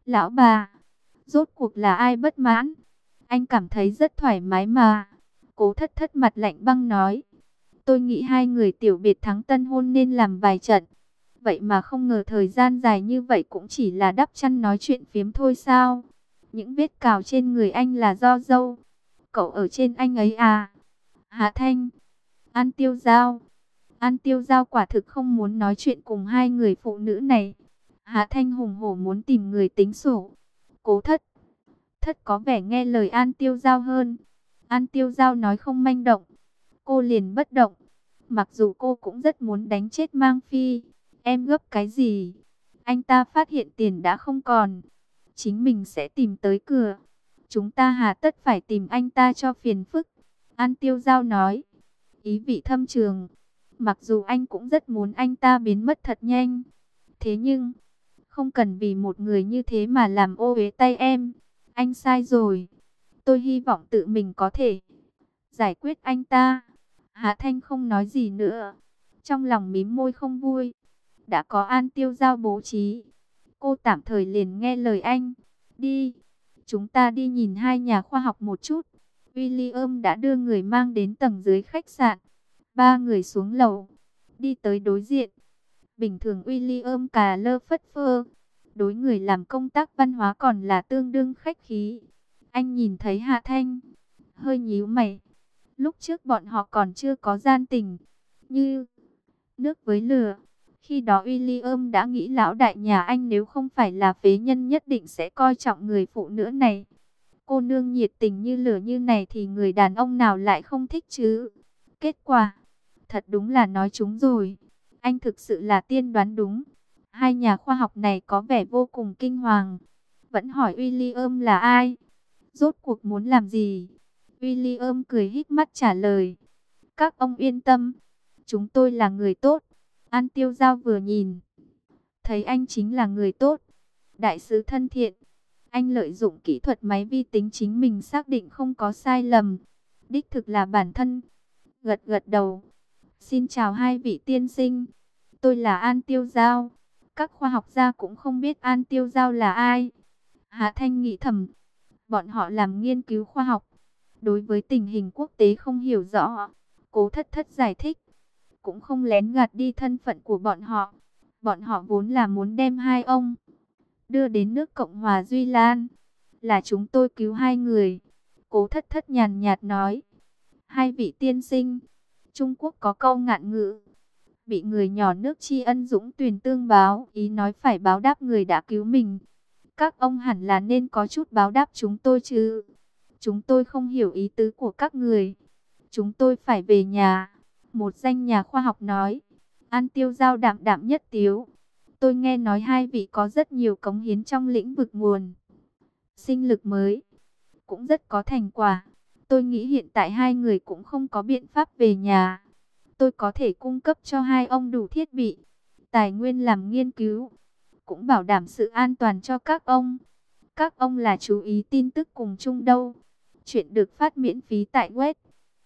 Lão bà, rốt cuộc là ai bất mãn? Anh cảm thấy rất thoải mái mà. Cố Thất Thất mặt lạnh băng nói. Tôi nghĩ hai người tiểu biệt thắng tân hôn nên làm vài trận. Vậy mà không ngờ thời gian dài như vậy cũng chỉ là đắp chăn nói chuyện phiếm thôi sao? Những vết cào trên người anh là do dâu. Cậu ở trên anh ấy à? Hạ Thanh, An Tiêu Giao. An Tiêu Giao quả thực không muốn nói chuyện cùng hai người phụ nữ này. Hạ Thanh hùng hổ muốn tìm người tính sổ. Cố Thất Thất có vẻ nghe lời An Tiêu Giao hơn. An Tiêu Giao nói không manh động, cô liền bất động. Mặc dù cô cũng rất muốn đánh chết Mang Phi. Em gấp cái gì? Anh ta phát hiện tiền đã không còn, chính mình sẽ tìm tới cửa. Chúng ta hà tất phải tìm anh ta cho phiền phức. An Tiêu Giao nói, ý vị thâm trường. Mặc dù anh cũng rất muốn anh ta biến mất thật nhanh. Thế nhưng, không cần vì một người như thế mà làm ô uế tay em. Anh sai rồi. Tôi hy vọng tự mình có thể giải quyết anh ta. Hạ Thanh không nói gì nữa. Trong lòng mím môi không vui. Đã có An Tiêu Giao bố trí, cô tạm thời liền nghe lời anh. Đi, chúng ta đi nhìn hai nhà khoa học một chút. William đã đưa người mang đến tầng dưới khách sạn. Ba người xuống lầu, đi tới đối diện. Bình thường William cà lơ phất phơ, đối người làm công tác văn hóa còn là tương đương khách khí. Anh nhìn thấy Hạ Thanh, hơi nhíu mày. Lúc trước bọn họ còn chưa có gian tình, như nước với lửa. Khi đó William đã nghĩ lão đại nhà anh nếu không phải là phế nhân nhất định sẽ coi trọng người phụ nữ này. Cô nương nhiệt tình như lửa như này thì người đàn ông nào lại không thích chứ? Kết quả, thật đúng là nói trúng rồi. Anh thực sự là tiên đoán đúng. Hai nhà khoa học này có vẻ vô cùng kinh hoàng. Vẫn hỏi William là ai? Rốt cuộc muốn làm gì? William cười híp mắt trả lời. Các ông yên tâm, chúng tôi là người tốt. An Tiêu Giao vừa nhìn, thấy anh chính là người tốt, đại sứ thân thiện. Anh lợi dụng kỹ thuật máy vi tính chính mình xác định không có sai lầm. Đích thực là bản thân. Gật gật đầu. Xin chào hai vị tiên sinh. Tôi là An Tiêu Giao. Các khoa học gia cũng không biết An Tiêu Giao là ai. Hạ Thanh nghĩ thầm. Bọn họ làm nghiên cứu khoa học, đối với tình hình quốc tế không hiểu rõ. Cố Thất Thất giải thích, cũng không lén gạt đi thân phận của bọn họ. Bọn họ vốn là muốn đem hai ông đưa đến nước Cộng hòa Duy Lan. Là chúng tôi cứu hai người. Cố Thất Thất nhàn nhạt nói. Hai vị tiên sinh, Trung Quốc có câu ngạn ngữ, bị người nhỏ nước tri ân dũng tuyền tương báo, ý nói phải báo đáp người đã cứu mình. Các ông hẳn là nên có chút báo đáp chúng tôi chứ. Chúng tôi không hiểu ý tứ của các người. Chúng tôi phải về nhà. Một danh nhà khoa học nói. An Tiêu Giao đạm đạm nhất tiếu. Tôi nghe nói hai vị có rất nhiều cống hiến trong lĩnh vực nguồn sinh lực mới, cũng rất có thành quả. Tôi nghĩ hiện tại hai người cũng không có biện pháp về nhà. Tôi có thể cung cấp cho hai ông đủ thiết bị, tài nguyên làm nghiên cứu, cũng bảo đảm sự an toàn cho các ông. Các ông là chú ý tin tức cùng chung đâu. Chuyện được phát miễn phí tại web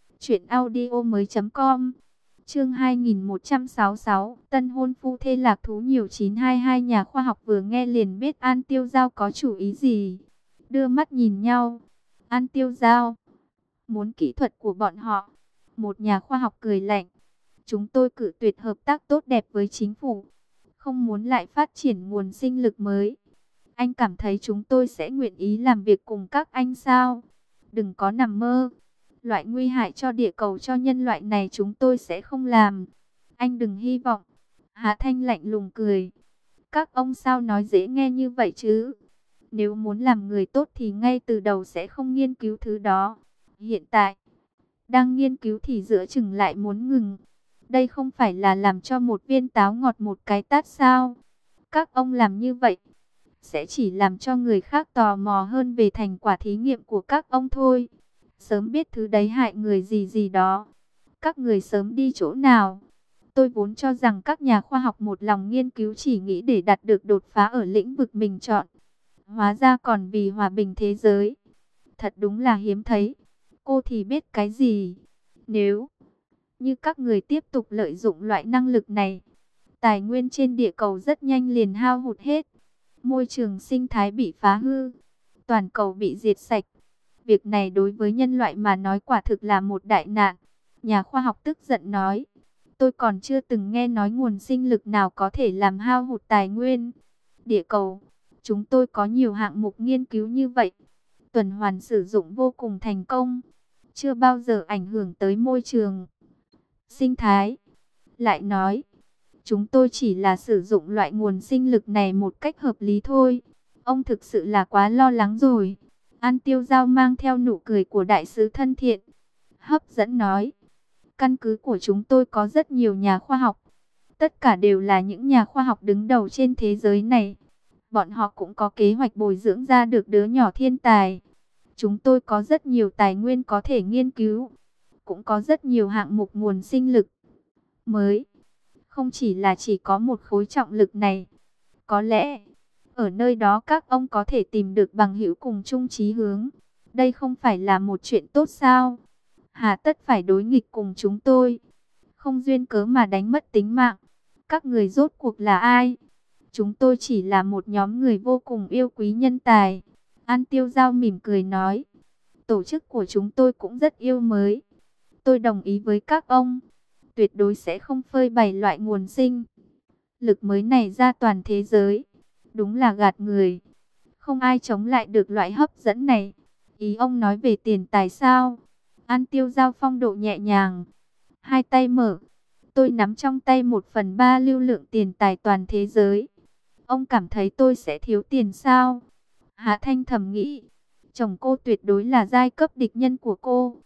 truyệnaudiomoi.com. Chương 2166, tân hôn phu thê lạc thú nhiều 922. Nhà khoa học vừa nghe liền biết An Tiêu Giao có chủ ý gì. Đưa mắt nhìn nhau. An Tiêu Giao muốn kỹ thuật của bọn họ. Một nhà khoa học cười lạnh. Chúng tôi cự tuyệt hợp tác tốt đẹp với chính phủ, không muốn lại phát triển nguồn sinh lực mới. Anh cảm thấy chúng tôi sẽ nguyện ý làm việc cùng các anh sao? Đừng có nằm mơ. Loại nguy hại cho địa cầu cho nhân loại này chúng tôi sẽ không làm. Anh đừng hy vọng. Hạ Thanh lạnh lùng cười. Các ông sao nói dễ nghe như vậy chứ? Nếu muốn làm người tốt thì ngay từ đầu sẽ không nghiên cứu thứ đó. Hiện tại, đang nghiên cứu thì giữa chừng lại muốn ngừng. Đây không phải là làm cho một viên táo ngọt một cái tát sao? Các ông làm như vậy sẽ chỉ làm cho người khác tò mò hơn về thành quả thí nghiệm của các ông thôi. Sớm biết thứ đấy hại người gì gì đó, các người sớm đi chỗ nào. Tôi vốn cho rằng các nhà khoa học một lòng nghiên cứu chỉ nghĩ để đạt được đột phá ở lĩnh vực mình chọn. Hóa ra còn vì hòa bình thế giới. Thật đúng là hiếm thấy. Cô thì biết cái gì? Nếu như các người tiếp tục lợi dụng loại năng lực này, tài nguyên trên địa cầu rất nhanh liền hao hụt hết. môi trường sinh thái bị phá hư, toàn cầu bị diệt sạch. Việc này đối với nhân loại mà nói quả thực là một đại nạn. Nhà khoa học tức giận nói, tôi còn chưa từng nghe nói nguồn sinh lực nào có thể làm hao hụt tài nguyên. Địa cầu, chúng tôi có nhiều hạng mục nghiên cứu như vậy. Tuần hoàn sử dụng vô cùng thành công, chưa bao giờ ảnh hưởng tới môi trường sinh thái. Lại nói, chúng tôi chỉ là sử dụng loại nguồn sinh lực này một cách hợp lý thôi. Ông thực sự là quá lo lắng rồi. An Tiêu Giao mang theo nụ cười của đại sứ thân thiện, hấp dẫn nói. Căn cứ của chúng tôi có rất nhiều nhà khoa học. Tất cả đều là những nhà khoa học đứng đầu trên thế giới này. Bọn họ cũng có kế hoạch bồi dưỡng ra được đứa nhỏ thiên tài. Chúng tôi có rất nhiều tài nguyên có thể nghiên cứu. Cũng có rất nhiều hạng mục nguồn sinh lực mới. Không chỉ có một khối trọng lực này. Có lẽ, ở nơi đó các ông có thể tìm được bằng hữu cùng chung chí hướng. Đây không phải là một chuyện tốt sao? Hà tất phải đối nghịch cùng chúng tôi. Không duyên cớ mà đánh mất tính mạng. Các người rốt cuộc là ai? Chúng tôi chỉ là một nhóm người vô cùng yêu quý nhân tài. An Tiêu Giao mỉm cười nói. Tổ chức của chúng tôi cũng rất yêu mới. Tôi đồng ý với các ông. Tuyệt đối sẽ không phơi bày loại nguồn sinh lực mới này ra toàn thế giới. Đúng là gạt người. Không ai chống lại được loại hấp dẫn này. Ý ông nói về tiền tài sao? An Tiêu Giao phong độ nhẹ nhàng. Hai tay mở. Tôi nắm trong tay 1/3 lưu lượng tiền tài toàn thế giới. Ông cảm thấy tôi sẽ thiếu tiền sao? Hạ Thanh thầm nghĩ. Chồng cô tuyệt đối là giai cấp địch nhân của cô.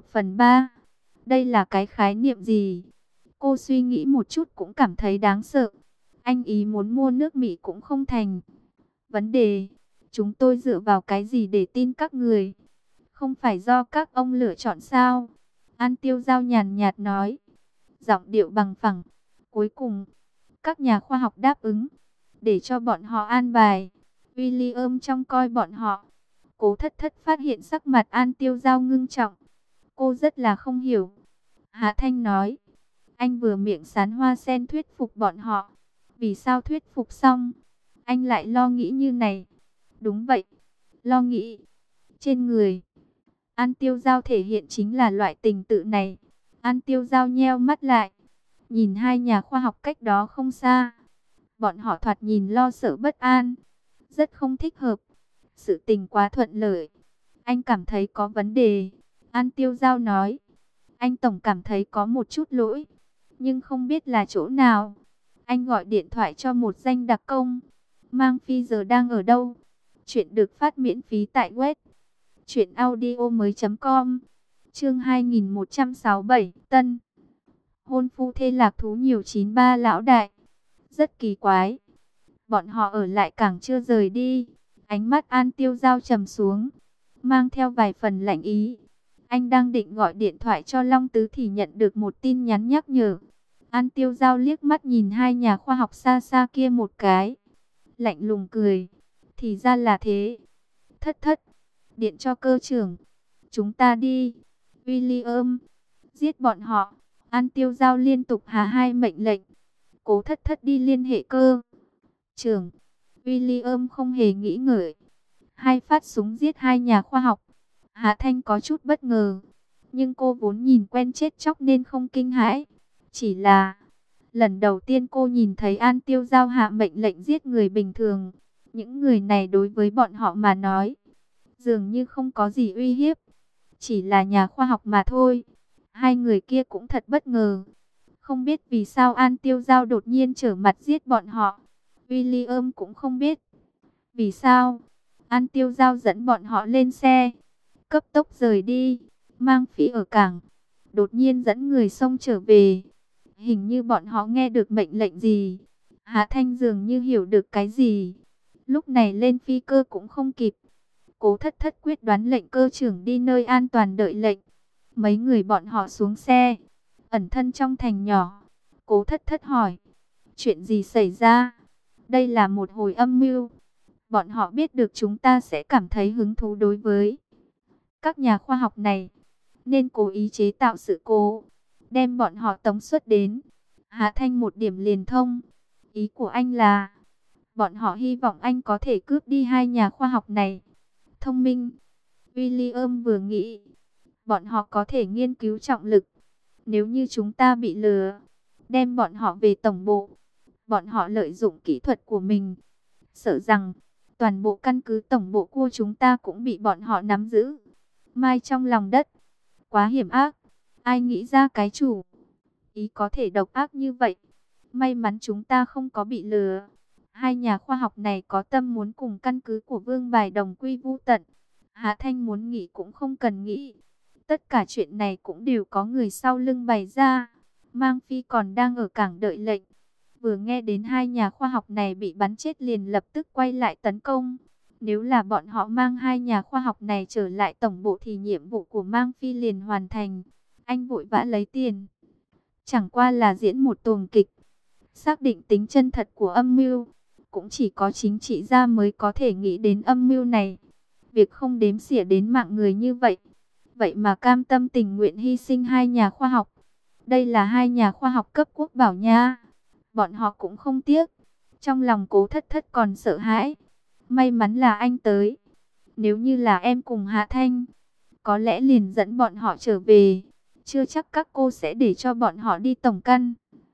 1/3. Đây là cái khái niệm gì? Cô suy nghĩ một chút cũng cảm thấy đáng sợ. Anh ý muốn mua nước Mỹ cũng không thành vấn đề. Chúng tôi dựa vào cái gì để tin các người? Không phải do các ông lựa chọn sao? An Tiêu Giao nhàn nhạt nói. Giọng điệu bằng phẳng. Cuối cùng, các nhà khoa học đáp ứng. Để cho bọn họ an bài. William trông coi bọn họ. Cố Thất Thất phát hiện sắc mặt An Tiêu Giao ngưng trọng. Cô rất là không hiểu. Hạ Thanh nói. Anh vừa miệng sán hoa sen thuyết phục bọn họ. Vì sao thuyết phục xong, anh lại lo nghĩ như này? Đúng vậy, lo nghĩ. Trên người An Tiêu Giao thể hiện chính là loại tình tự này. An Tiêu Giao nheo mắt lại, nhìn hai nhà khoa học cách đó không xa. Bọn họ thoạt nhìn lo sợ bất an, rất không thích hợp. Sự tình quá thuận lợi, anh cảm thấy có vấn đề. An Tiêu Giao nói. Anh tổng cảm thấy có một chút lỗi, nhưng không biết là chỗ nào. Anh gọi điện thoại cho một danh đặc công. Mang Phi giờ đang ở đâu? Chuyện được phát miễn phí tại web truyệnaudiomoi.com. Chương 2167, Tân. Hôn phu thê lạc thú nhiều 93 lão đại. Rất kỳ quái. Bọn họ ở lại cảng chưa rời đi. Ánh mắt An Tiêu Giao trầm xuống, mang theo vài phần lạnh ý. Anh đang định gọi điện thoại cho Long Tứ thì nhận được một tin nhắn nhắc nhở. An Tiêu Giao liếc mắt nhìn hai nhà khoa học xa xa kia một cái. Lạnh lùng cười. Thì ra là thế. Thất Thất, điện cho cơ trưởng. Chúng ta đi. William, giết bọn họ. An Tiêu Giao liên tục hạ hai mệnh lệnh. Cố Thất Thất đi liên hệ cơ trưởng. William không hề nghĩ ngợi. Hai phát súng giết hai nhà khoa học. Hạ Thanh có chút bất ngờ. Nhưng cô vốn nhìn quen chết chóc nên không kinh hãi. Chỉ là lần đầu tiên cô nhìn thấy An Tiêu Giao hạ mệnh lệnh giết người bình thường. Những người này đối với bọn họ mà nói, dường như không có gì uy hiếp. Chỉ là nhà khoa học mà thôi. Hai người kia cũng thật bất ngờ. Không biết vì sao An Tiêu Giao đột nhiên trở mặt giết bọn họ. William cũng không biết vì sao. An Tiêu Giao dẫn bọn họ lên xe, cấp tốc rời đi. Mang Phỉ ở cảng, đột nhiên dẫn người xông trở về. Hình như bọn họ nghe được mệnh lệnh gì. Hạ Thanh dường như hiểu được cái gì. Lúc này lên phi cơ cũng không kịp. Cố Thất Thất quyết đoán lệnh cơ trưởng đi nơi an toàn đợi lệnh. Mấy người bọn họ xuống xe, ẩn thân trong thành nhỏ. Cố Thất Thất hỏi, chuyện gì xảy ra? Đây là một hồi âm mưu. Bọn họ biết được chúng ta sẽ cảm thấy hứng thú đối với các nhà khoa học này, nên cố ý chế tạo sự cố, đem bọn họ tống xuất đến. Hạ Thanh một điểm liền thông. Ý của anh là, Bọn họ hy vọng anh có thể cướp đi hai nhà khoa học này. Thông minh, William vừa nghĩ, bọn họ có thể nghiên cứu trọng lực. Nếu như chúng ta bị lừa, đem bọn họ về tổng bộ, bọn họ lợi dụng kỹ thuật của mình, sợ rằng toàn bộ căn cứ tổng bộ của chúng ta cũng bị bọn họ nắm giữ. Mai trong lòng đất, quá hiểm ác, ai nghĩ ra cái chủ ý có thể độc ác như vậy. May mắn chúng ta không có bị lừa. Hai nhà khoa học này có tâm muốn cùng căn cứ của Vương Bài đồng quy vu tận. Hạ Thanh muốn nghĩ cũng không cần nghĩ. Tất cả chuyện này cũng đều có người sau lưng bày ra. Mang Phi còn đang ở cảng đợi lệnh. Vừa nghe đến hai nhà khoa học này bị bắn chết liền lập tức quay lại tấn công. Nếu là bọn họ mang hai nhà khoa học này trở lại tổng bộ thì nhiệm vụ của Mang Phi liền hoàn thành. Anh vội vã lấy tiền. Chẳng qua là diễn một tuồng kịch. Xác định tính chân thật của âm mưu, cũng chỉ có chính trị gia mới có thể nghĩ đến âm mưu này. Việc không đếm xỉa đến mạng người như vậy, vậy mà cam tâm tình nguyện hy sinh hai nhà khoa học. Đây là hai nhà khoa học cấp quốc bảo nha. Bọn họ cũng không tiếc. Trong lòng Cố Thất Thất còn sợ hãi. May mắn là anh tới. Nếu như là em cùng Hạ Thanh, có lẽ liền dẫn bọn họ trở về. Chưa chắc các cô sẽ để cho bọn họ đi tổng căn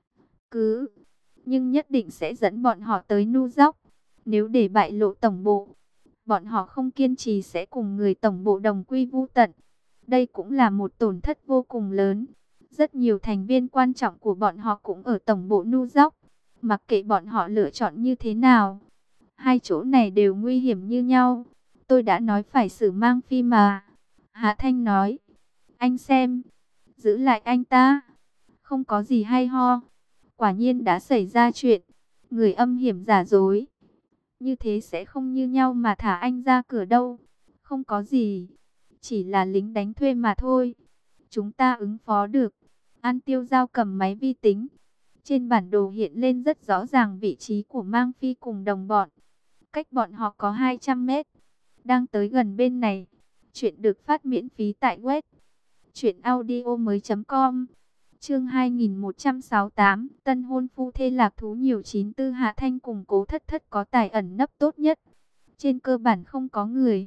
cứ, nhưng nhất định sẽ dẫn bọn họ tới New York. Nếu để bại lộ tổng bộ, bọn họ không kiên trì sẽ cùng người tổng bộ đồng quy vu tận. Đây cũng là một tổn thất vô cùng lớn. Rất nhiều thành viên quan trọng của bọn họ cũng ở tổng bộ New York. Mặc kệ bọn họ lựa chọn như thế nào, hai chỗ này đều nguy hiểm như nhau. Tôi đã nói phải xử Mang Phi mà. Hạ Thanh nói, anh xem, giữ lại anh ta, không có gì hay ho. Quả nhiên đã xảy ra chuyện, người âm hiểm giả dối. Như thế sẽ không như nhau mà thả anh ra cửa đâu. Không có gì, chỉ là lính đánh thuê mà thôi. Chúng ta ứng phó được. An Tiêu Giao cầm máy vi tính. Trên bản đồ hiện lên rất rõ ràng vị trí của Mang Phi cùng đồng bọn. Cách bọn họ có 200 mét. Đang tới gần bên này. Chuyện được phát miễn phí tại web truyệnaudiomoi.com. Chương 2168, tân hôn phu thê lạc thú nhiều. 94 Hạ Thanh cùng Cố Thất Thất có tài ẩn nấp tốt nhất. Trên cơ bản không có người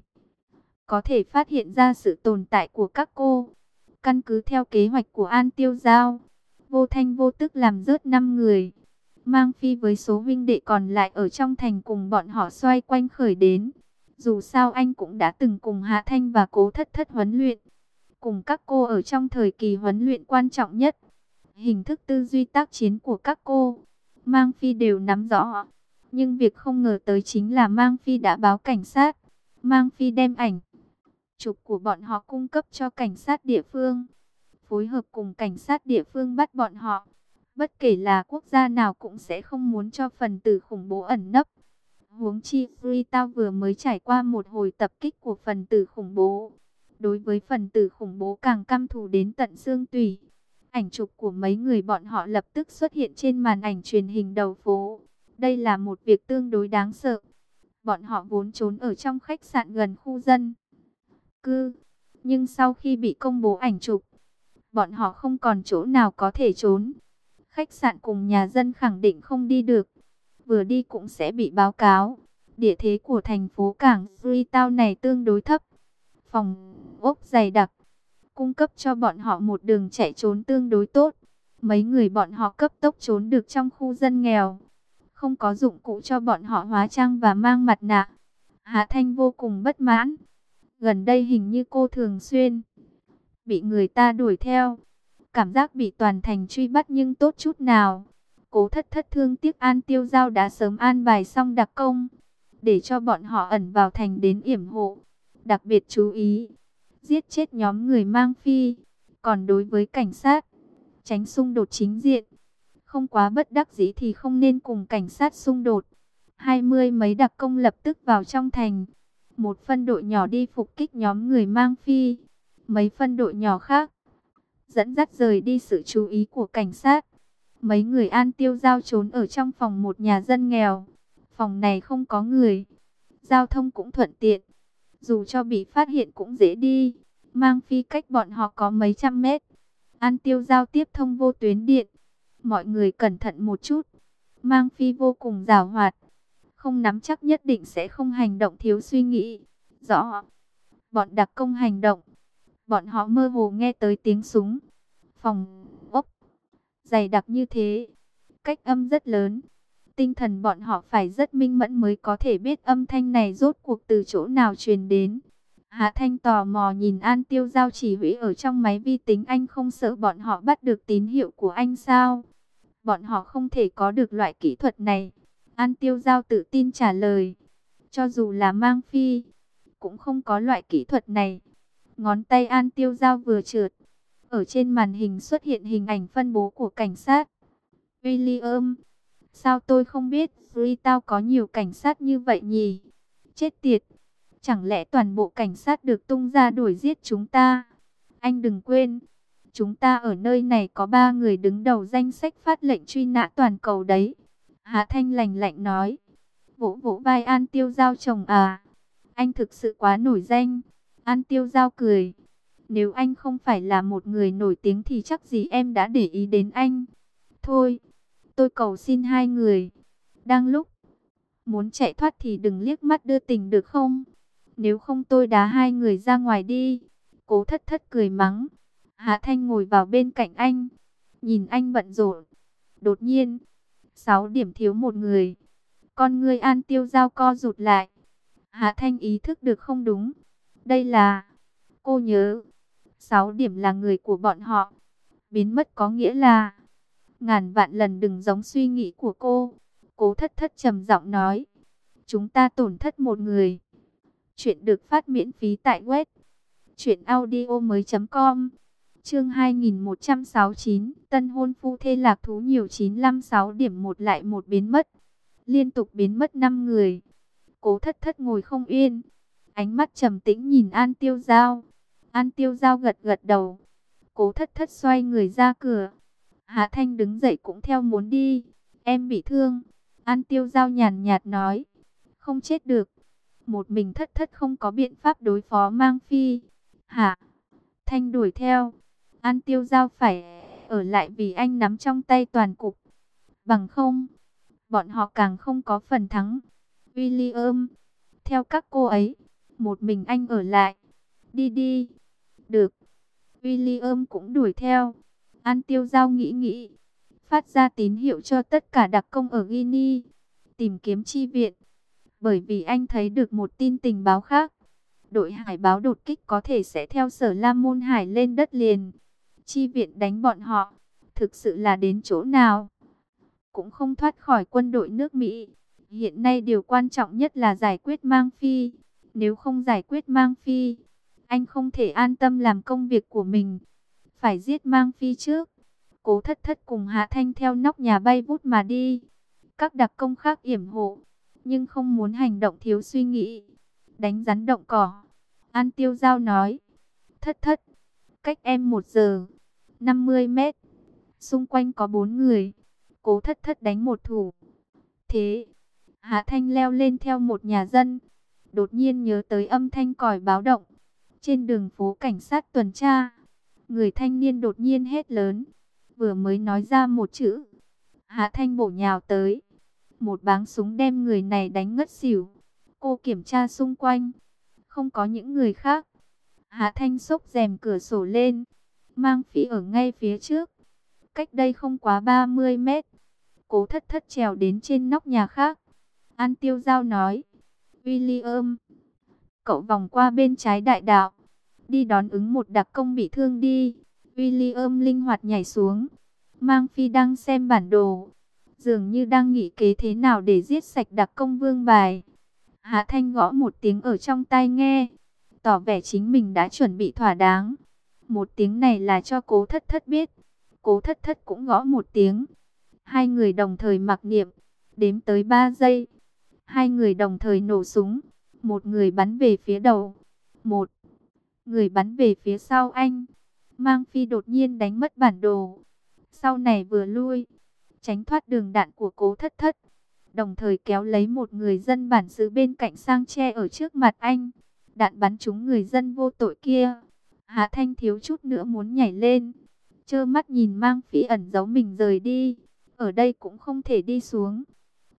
có thể phát hiện ra sự tồn tại của các cô. Căn cứ theo kế hoạch của An Tiêu Giao, vô thanh vô tức làm rớt 5 người. Mang Phi với số huynh đệ còn lại ở trong thành cùng bọn họ xoay quanh khởi đến. Dù sao anh cũng đã từng cùng Hạ Thanh và Cố Thất Thất huấn luyện. Cùng các cô ở trong thời kỳ huấn luyện quan trọng nhất. Hình thức tư duy tác chiến của các cô, Mang Phi đều nắm rõ. Nhưng việc không ngờ tới chính là Mang Phi đã báo cảnh sát. Mang Phi đem ảnh chụp của bọn họ cung cấp cho cảnh sát địa phương, phối hợp cùng cảnh sát địa phương bắt bọn họ. Bất kể là quốc gia nào cũng sẽ không muốn cho phần tử khủng bố ẩn nấp. Huống chi Freetown vừa mới trải qua một hồi tập kích của phần tử khủng bố. Đối với phần tử khủng bố càng căm thù đến tận xương tủy. Ảnh chụp của mấy người bọn họ lập tức xuất hiện trên màn ảnh truyền hình đầu phố. Đây là một việc tương đối đáng sợ. Bọn họ vốn trốn ở trong khách sạn gần khu dân cư. Nhưng sau khi bị công bố ảnh chụp, bọn họ không còn chỗ nào có thể trốn. Khách sạn cùng nhà dân khẳng định không đi được. Vừa đi cũng sẽ bị báo cáo. Địa thế của thành phố cảng Freetown này tương đối thấp. Phòng ốc dày đặc, cung cấp cho bọn họ một đường chạy trốn tương đối tốt. Mấy người bọn họ cấp tốc trốn được trong khu dân nghèo. Không có dụng cụ cho bọn họ hóa trang và mang mặt nạ. Hạ Thanh vô cùng bất mãn. Gần đây hình như cô thường xuyên bị người ta đuổi theo. Cảm giác bị toàn thành truy bắt nhưng tốt chút nào. Cố Thất Thất thương tiếc An Tiêu Giao đã sớm an bài xong đặc công, để cho bọn họ ẩn vào thành đến yểm hộ. Đặc biệt chú ý giết chết nhóm người Mang Phi. Còn đối với cảnh sát, tránh xung đột chính diện. Không quá bất đắc dĩ thì không nên cùng cảnh sát xung đột. 20 mấy đặc công lập tức vào trong thành. Một phân đội nhỏ đi phục kích nhóm người Mang Phi. Mấy phân đội nhỏ khác dẫn dắt rời đi sự chú ý của cảnh sát. Mấy người An Tiêu Giao trốn ở trong phòng một nhà dân nghèo. Phòng này không có người, giao thông cũng thuận tiện. Dù cho bị phát hiện cũng dễ đi. Mang Phi cách bọn họ có mấy trăm mét. An Tiêu Giao tiếp thông vô tuyến điện. Mọi người cẩn thận một chút. Mang Phi vô cùng giàu hoạt. không nắm chắc nhất định sẽ không hành động thiếu suy nghĩ. Rõ. Bọn đặc công hành động. Bọn họ mơ hồ nghe tới tiếng súng. Phòng ốc dày đặc như thế, cách âm rất lớn. Tinh thần bọn họ phải rất minh mẫn mới có thể biết âm thanh này rốt cuộc từ chỗ nào truyền đến. Hạ Thanh tò mò nhìn An Tiêu Giao chỉ huy ở trong máy vi tính. Anh không sợ bọn họ bắt được tín hiệu của anh sao? Bọn họ không thể có được loại kỹ thuật này. An Tiêu Giao tự tin trả lời. Cho dù là Mang Phi, cũng không có loại kỹ thuật này. Ngón tay An Tiêu Giao vừa trượt. Ở trên màn hình xuất hiện hình ảnh phân bố của cảnh sát. William, sao tôi không biết Freetown có nhiều cảnh sát như vậy nhỉ? Chết tiệt, chẳng lẽ toàn bộ cảnh sát được tung ra đuổi giết chúng ta? Anh đừng quên, chúng ta ở nơi này có 3 người đứng đầu danh sách phát lệnh truy nã toàn cầu đấy. Hạ Thanh lạnh lạnh nói. Vỗ vỗ vai An Tiêu Giao chồng à. Anh thực sự quá nổi danh. An Tiêu Giao cười. Nếu anh không phải là một người nổi tiếng thì chắc gì em đã để ý đến anh. Thôi, tôi cầu xin hai người. Đang lúc muốn chạy thoát thì đừng liếc mắt đưa tình được không? Nếu không tôi đá hai người ra ngoài đi. Cố Thất Thất cười mắng. Hạ Thanh ngồi vào bên cạnh anh. Nhìn anh bận rộn. Đột nhiên, 6 điểm thiếu một người. Con ngươi An Tiêu Giao co rụt lại. Hạ Thanh ý thức được không đúng. Đây là... Cô nhớ, 6 điểm là người của bọn họ. Biến mất có nghĩa là... Ngàn vạn lần đừng giống suy nghĩ của cô. Cố Thất Thất trầm giọng nói. Chúng ta tổn thất một người. Chuyện được phát miễn phí tại web truyệnaudiomoi.com. Chương 2169, tân hôn phu thê lạc thú nhiều. 956 điểm một lại một biến mất. Liên tục biến mất 5 người. Cố Thất Thất ngồi không yên, ánh mắt trầm tĩnh nhìn An Tiêu Giao. An Tiêu Giao gật gật đầu. Cố Thất Thất xoay người ra cửa. Hạ Thanh đứng dậy cũng theo muốn đi. Em bị thương. An Tiêu Giao nhàn nhạt nói. Không chết được. Một mình Thất Thất không có biện pháp đối phó Mang Phi. Hạ Thanh đuổi theo. An Tiêu Giao phải ở lại vì anh nắm trong tay toàn cục. Bằng không, bọn họ càng không có phần thắng. William, theo các cô ấy, một mình anh ở lại. Đi đi. Được. William cũng đuổi theo. An Tiêu Giao nghĩ nghĩ, phát ra tín hiệu cho tất cả đặc công ở Guinea tìm kiếm chi viện. Bởi vì anh thấy được một tin tình báo khác. Đội hải báo đột kích có thể sẽ theo Sở La Môn Hải lên đất liền. Chi viện đánh bọn họ, thực sự là đến chỗ nào cũng không thoát khỏi quân đội nước Mỹ. Hiện nay điều quan trọng nhất là giải quyết Mang Phi. Nếu không giải quyết Mang Phi, anh không thể an tâm làm công việc của mình. Phải giết Mang Phi trước. Cố Thất Thất cùng Hạ Thanh theo nóc nhà bay vút mà đi. Các đặc công khác yểm hộ, nhưng không muốn hành động thiếu suy nghĩ. Đánh rắn động cỏ. An Tiêu Giao nói. Thất Thất, cách em 1 giờ 50 mét. Xung quanh có 4 người. Cố Thất Thất đánh một thủ. Thế, Hạ Thanh leo lên theo một nhà dân. Đột nhiên nhớ tới âm thanh còi báo động. Trên đường phố cảnh sát tuần tra, người thanh niên đột nhiên hét lớn. Vừa mới nói ra một chữ, Hạ Thanh bổ nhào tới. Một báng súng đem người này đánh ngất xỉu. Cô kiểm tra xung quanh, không có những người khác. Hạ Thanh xốc rèm cửa sổ lên. Mang Phi ở ngay phía trước. Cách đây không quá 30 mét. Cố Thất Thất trèo đến trên nóc nhà khác. An Tiêu Giao nói. William, cậu vòng qua bên trái đại đạo, đi đón ứng một đặc công bị thương đi. William linh hoạt nhảy xuống. Mang Phi đang xem bản đồ, dường như đang nghĩ kế thế nào để giết sạch đặc công vương bài. Hạ Thanh gõ một tiếng ở trong tai nghe, tỏ vẻ chính mình đã chuẩn bị thỏa đáng. Một tiếng này là cho Cố Thất Thất biết. Cố Thất Thất cũng gõ một tiếng. Hai người đồng thời mặc niệm, đếm tới 3 giây. Hai người đồng thời nổ súng. Một người bắn về phía đầu, một người bắn về phía sau anh. Mang Phi đột nhiên đánh mất bản đồ, sau này vừa lui, tránh thoát đường đạn của Cố Thất Thất, đồng thời kéo lấy một người dân bản xứ bên cạnh sang che ở trước mặt anh. Đạn bắn trúng người dân vô tội kia. Hạ Thanh thiếu chút nữa muốn nhảy lên, trơ mắt nhìn Mang Phi ẩn giấu mình rời đi. Ở đây cũng không thể đi xuống.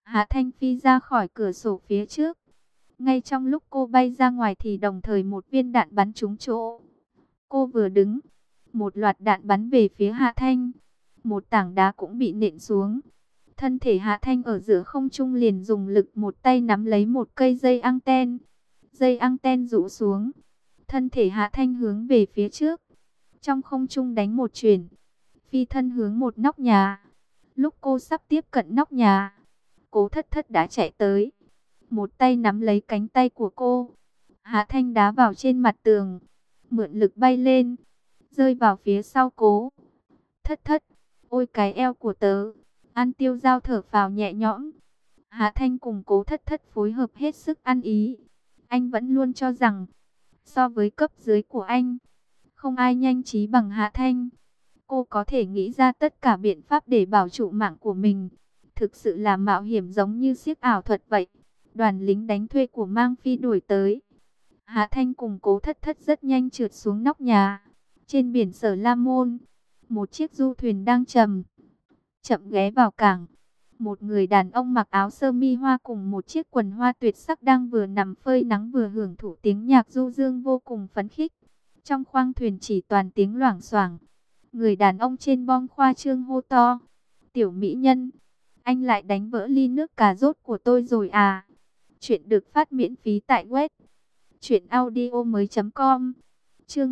Hạ Thanh phi ra khỏi cửa sổ phía trước. Ngay trong lúc cô bay ra ngoài thì đồng thời một viên đạn bắn trúng chỗ. Cô vừa đứng, một loạt đạn bắn về phía Hạ Thanh. Một tảng đá cũng bị nện xuống. Thân thể Hạ Thanh ở giữa không trung liền dùng lực một tay nắm lấy một cây dây anten. Dây anten rũ xuống. Thân thể Hạ Thanh hướng về phía trước. Trong không trung đánh một chuyền. Phi thân hướng một nóc nhà. Lúc cô sắp tiếp cận nóc nhà, Cố Thất Thất đã chạy tới. Một tay nắm lấy cánh tay của cô. Hạ Thanh đá vào trên mặt tường. Mượn lực bay lên. Rơi vào phía sau Cố Thất Thất. Ôi cái eo của tớ. An Tiêu Giao thở phào nhẹ nhõm. Hạ Thanh cùng Cố Thất Thất phối hợp hết sức ăn ý. Anh vẫn luôn cho rằng, so với cấp dưới của anh, không ai nhanh trí bằng Hạ Thanh. Cô có thể nghĩ ra tất cả biện pháp để bảo trụ mạng của mình. Thực sự là mạo hiểm giống như xiếc ảo thuật vậy. Đoàn lính đánh thuê của Mang Phi đuổi tới. Hạ Thanh cùng Cố Thất Thất rất nhanh trượt xuống nóc nhà. Trên biển Sở La Môn, một chiếc du thuyền đang chậm ghé vào cảng. Một người đàn ông mặc áo sơ mi hoa cùng một chiếc quần hoa tuyệt sắc đang vừa nằm phơi nắng vừa hưởng thụ tiếng nhạc du dương vô cùng phấn khích. Trong khoang thuyền chỉ toàn tiếng loảng xoảng. Người đàn ông trên bong khoa trương hô to: "Tiểu mỹ nhân, anh lại đánh vỡ ly nước cà rốt của tôi rồi à?" Chuyện được phát miễn phí tại web truyệnaudiomoi.com. Chương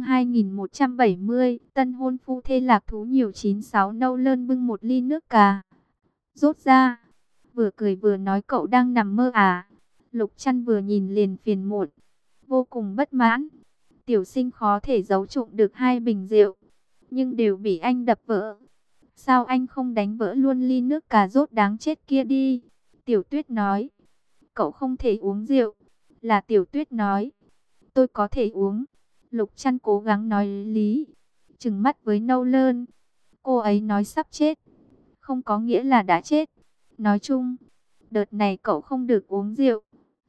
2170, tân hôn phu thê lạc thú nhiều. 96 Nâu Lơn bưng một ly nước cà rốt ra, vừa cười vừa nói: "Cậu đang nằm mơ à?" Lục Trăn vừa nhìn liền phiền muộn, vô cùng bất mãn. Tiểu sinh khó thể giấu trộm được hai bình rượu, nhưng đều bị anh đập vỡ. Sao anh không đánh vỡ luôn ly nước cà rốt đáng chết kia đi? Tiểu Tuyết nói. Cậu không thể uống rượu. Là Tiểu Tuyết nói. Tôi có thể uống. Lục Trăn cố gắng nói lý, trừng mắt với Nâu Lơn. Cô ấy nói sắp chết, không có nghĩa là đã chết. Nói chung, đợt này cậu không được uống rượu.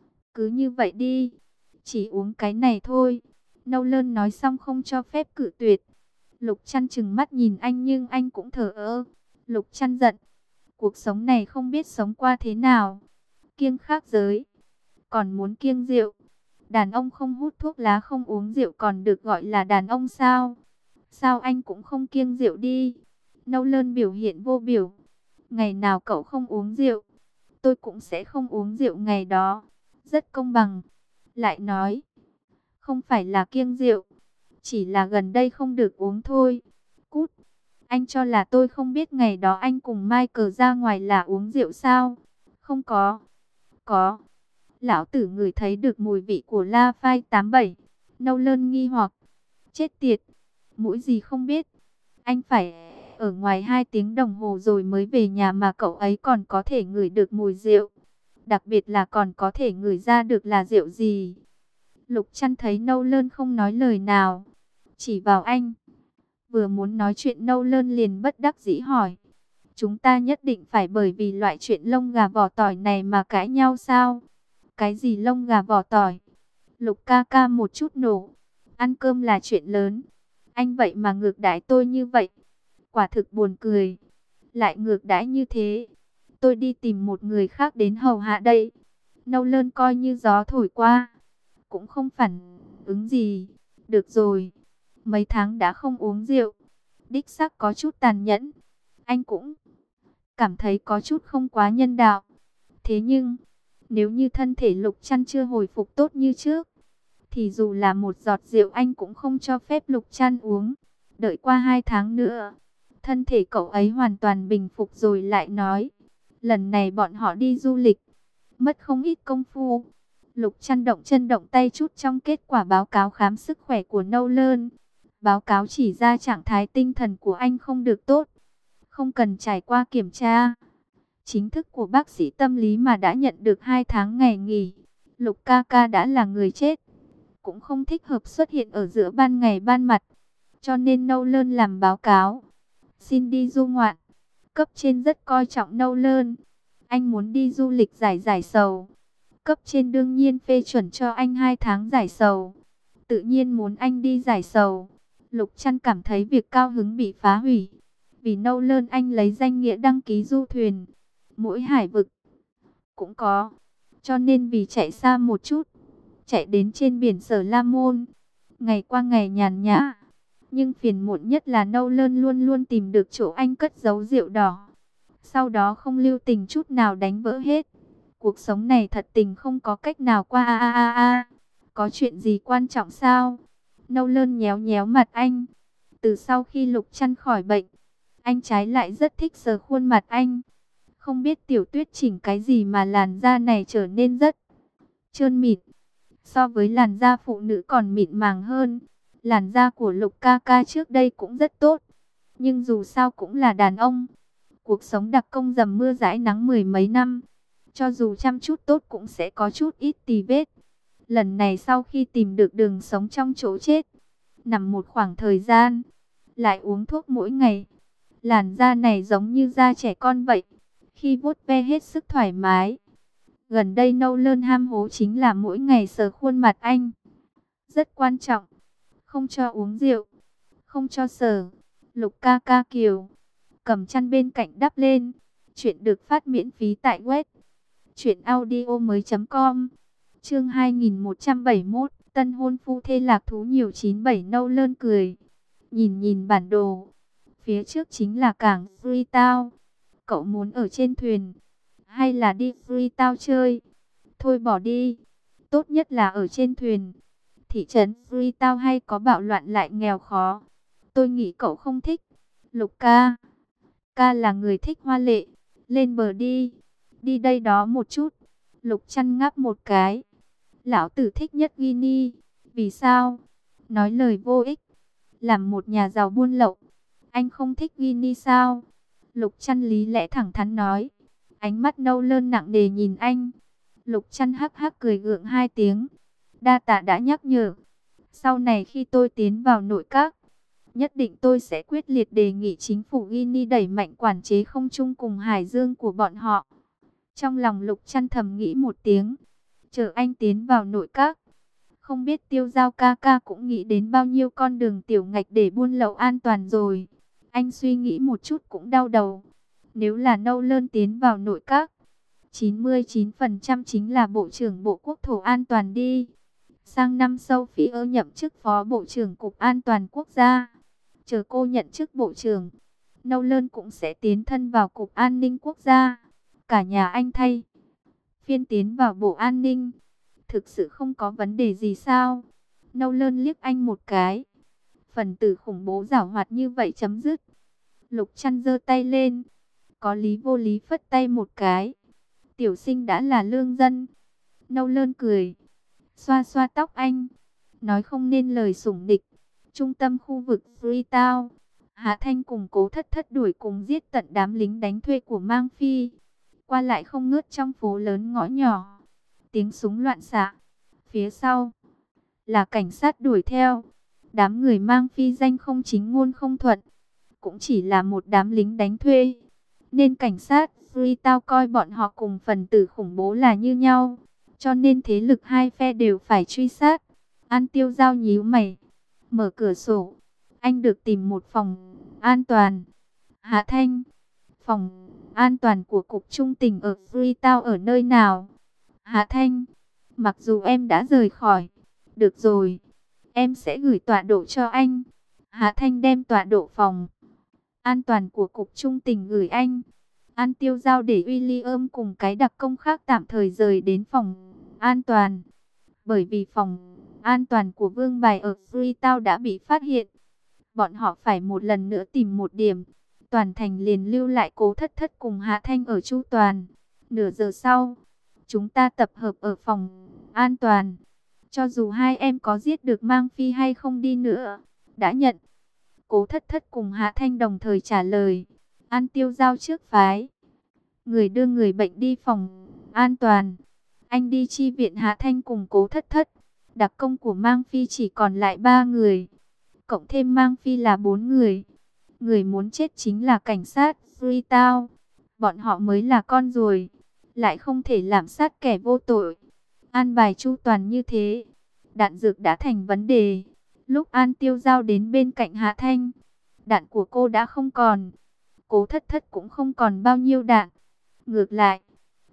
Cứ như vậy đi, chỉ uống cái này thôi. Nâu Lơn nói xong không cho phép cự tuyệt. Lục Trăn trừng mắt nhìn anh nhưng anh cũng thờ ơ. Lục Trăn giận. Cuộc sống này không biết sống qua thế nào. Kiêng khác giới, còn muốn kiêng rượu. Đàn ông không hút thuốc lá không uống rượu còn được gọi là đàn ông sao? Sao anh cũng không kiêng rượu đi? Nâu Lơn biểu hiện vô biểu. Ngày nào cậu không uống rượu, tôi cũng sẽ không uống rượu ngày đó. Rất công bằng. Lại nói, không phải là kiêng rượu, chỉ là gần đây không được uống thôi. Cút. Anh cho là tôi không biết ngày đó anh cùng Michael ra ngoài là uống rượu sao? Không có. Có. Lão tử ngửi thấy được mùi vị của La Phai 87. Nâu Lơn nghi hoặc. Chết tiệt. Mũi gì không biết. Anh phải ở ngoài 2 tiếng đồng hồ rồi mới về nhà mà cậu ấy còn có thể ngửi được mùi rượu. Đặc biệt là còn có thể ngửi ra được là rượu gì. Lục Trăn thấy Nâu Lơn không nói lời nào, chỉ vào anh. Vừa muốn nói chuyện Nâu Lơn liền bất đắc dĩ hỏi: "Chúng ta nhất định phải bởi vì loại chuyện lông gà vỏ tỏi này mà cãi nhau sao?" "Cái gì lông gà vỏ tỏi?" Lục ca ca một chút nổ. "Ăn cơm là chuyện lớn. Anh vậy mà ngược đãi tôi như vậy. Quả thực buồn cười. Lại ngược đãi như thế, tôi đi tìm một người khác đến hầu hạ đây." Nâu Lơn coi như gió thổi qua, cũng không phản ứng gì. Được rồi, mấy tháng đã không uống rượu, đích xác có chút tàn nhẫn. Anh cũng cảm thấy có chút không quá nhân đạo. Thế nhưng, nếu như thân thể Lục Trăn chưa hồi phục tốt như trước, thì dù là một giọt rượu anh cũng không cho phép Lục Trăn uống. Đợi qua 2 tháng nữa, thân thể cậu ấy hoàn toàn bình phục rồi lại nói. Lần này bọn họ đi du lịch, mất không ít công phu. Lục Trăn động chân động tay chút trong kết quả báo cáo khám sức khỏe của Nâu Lơn. Báo cáo chỉ ra trạng thái tinh thần của anh không được tốt, không cần trải qua kiểm tra chính thức của bác sĩ tâm lý mà đã nhận được 2 tháng ngày nghỉ. Lục ca ca đã là người chết, cũng không thích hợp xuất hiện ở giữa ban ngày ban mặt. Cho nên Nâu Lơn làm báo cáo, xin đi du ngoạn. Cấp trên rất coi trọng Nâu Lơn. Anh muốn đi du lịch giải sầu. Cấp trên đương nhiên phê chuẩn cho anh 2 tháng giải sầu. Tự nhiên muốn anh đi giải sầu. Lục Trăn cảm thấy việc cao hứng bị phá hủy. Vì Nâu Lơn anh lấy danh nghĩa đăng ký du thuyền mỗi hải vực cũng có. Cho nên vì chạy xa một chút, chạy đến trên biển Sở La Môn, ngày qua ngày nhàn nhã. Nhưng phiền muộn nhất là Nolan luôn luôn tìm được chỗ anh cất giấu rượu đỏ. Sau đó không lưu tình chút nào đánh vỡ hết. Cuộc sống này thật tình không có cách nào qua Có chuyện gì quan trọng sao? Nolan nhéo nhéo mặt anh. Từ sau khi Lục Trăn khỏi bệnh, anh trái lại rất thích sờ khuôn mặt anh. Không biết Tiểu Tuyết chỉnh cái gì mà làn da này trở nên rất trơn mịn. So với làn da phụ nữ còn mịn màng hơn. Làn da của Lục ca ca trước đây cũng rất tốt. Nhưng dù sao cũng là đàn ông. Cuộc sống đặc công dầm mưa dãi nắng mười mấy năm. Cho dù chăm chút tốt cũng sẽ có chút ít tì vết. Lần này sau khi tìm được đường sống trong chỗ chết, nằm một khoảng thời gian, lại uống thuốc mỗi ngày. Làn da này giống như da trẻ con vậy. Khi vuốt ve hết sức thoải mái. Gần đây Nolan ham hố chính là mỗi ngày sờ khuôn mặt anh. Rất quan trọng. Không cho uống rượu. Không cho sờ. Lục ca ca kiều. Cầm chăn bên cạnh đắp lên. Chuyện được phát miễn phí tại web truyệnaudiomoi.com. Chương 2171, tân hôn phu thê lạc thú nhiều 97. Nolan cười. Nhìn nhìn bản đồ. Phía trước chính là cảng Freetown. Cậu muốn ở trên thuyền hay là đi Freetown chơi? Thôi bỏ đi. Tốt nhất là ở trên thuyền. Thị trấn Freetown hay có bạo loạn lại nghèo khó. Tôi nghĩ cậu không thích. Lục ca. Ca là người thích hoa lệ. Lên bờ đi. Đi đây đó một chút. Lục Trăn ngáp một cái. Lão tử thích nhất Guinea. Vì sao? Nói lời vô ích. Làm một nhà giàu buôn lậu. Anh không thích Guinea sao? Lục Trăn lý lẽ thẳng thắn nói. Ánh mắt Nolan nặng nề nhìn anh. Lục Trăn hắc hắc cười gượng hai tiếng. Đa tạ đã nhắc nhở. Sau này khi tôi tiến vào nội các, nhất định tôi sẽ quyết liệt đề nghị chính phủ Guinea đẩy mạnh quản chế không trung cùng hải dương của bọn họ. Trong lòng Lục Trăn thầm nghĩ một tiếng. Chờ anh tiến vào nội các, không biết Tiêu Giao ca ca cũng nghĩ đến bao nhiêu con đường tiểu ngạch để buôn lậu an toàn rồi. Anh suy nghĩ một chút cũng đau đầu. Nếu là Nolan tiến vào nội các, 99% chính là Bộ trưởng Bộ Quốc thổ An toàn đi. Sang năm Sophie nhậm chức Phó Bộ trưởng Cục An toàn Quốc gia. Chờ cô nhận chức Bộ trưởng, Nolan cũng sẽ tiến thân vào Cục An ninh Quốc gia. Cả nhà anh thay phiên tiến vào Bộ An ninh. Thực sự không có vấn đề gì sao? Nolan liếc anh một cái. Phần tử khủng bố giảo hoạt như vậy chấm dứt. Lục Trăn giơ tay lên. Có lý vô lý phất tay một cái. Tiểu sinh đã là lương dân. Nolan cười. Xoa xoa tóc anh. Nói không nên lời sủng địch. Trung tâm khu vực Freetown. Hạ Thanh cùng Cố Thất Thất đuổi cùng giết tận đám lính đánh thuê của Mang Phi. Qua lại không ngớt trong phố lớn ngõ nhỏ. Tiếng súng loạn xạ. Phía sau là cảnh sát đuổi theo. Đám người Mang Phi danh không chính ngôn không thuận. Cũng chỉ là một đám lính đánh thuê. Nên cảnh sát Freetown coi bọn họ cùng phần tử khủng bố là như nhau. Cho nên thế lực hai phe đều phải truy sát. An Tiêu Giao nhíu mày. Mở cửa sổ. Anh được tìm một phòng an toàn. Hạ Thanh. Phòng an toàn của Cục Trung tình ở Freetown ở nơi nào? Hạ Thanh. Mặc dù em đã rời khỏi. Được rồi. Em sẽ gửi tọa độ cho anh. Hạ Thanh đem tọa độ phòng an toàn của Cục Trung tình gửi anh. An Tiêu giao để William cùng cái đặc công khác tạm thời rời đến phòng an toàn. Bởi vì phòng an toàn của Vương Bài ở Freetown đã bị phát hiện. Bọn họ phải một lần nữa tìm một điểm. Toàn thành liền lưu lại Cố Thất Thất cùng Hạ Thanh ở Chu Toàn. Nửa giờ sau, chúng ta tập hợp ở phòng an toàn. Cho dù hai em có giết được Mang Phi hay không đi nữa, đã nhận. Cố Thất Thất cùng Hạ Thanh đồng thời trả lời. An Tiêu giao trước phái người đưa người bệnh đi phòng an toàn. Anh đi chi viện Hạ Thanh cùng Cố Thất Thất. Đặc công của Mang Phi chỉ còn lại 3 người. Cộng thêm Mang Phi là 4 người. Người muốn chết chính là cảnh sát Freetown. Bọn họ mới là con ruồi, lại không thể làm sát kẻ vô tội. An bài chu toàn như thế, đạn dược đã thành vấn đề. Lúc An Tiêu giao đến bên cạnh Hạ Thanh, đạn của cô đã không còn. Cố Thất Thất cũng không còn bao nhiêu đạn. Ngược lại,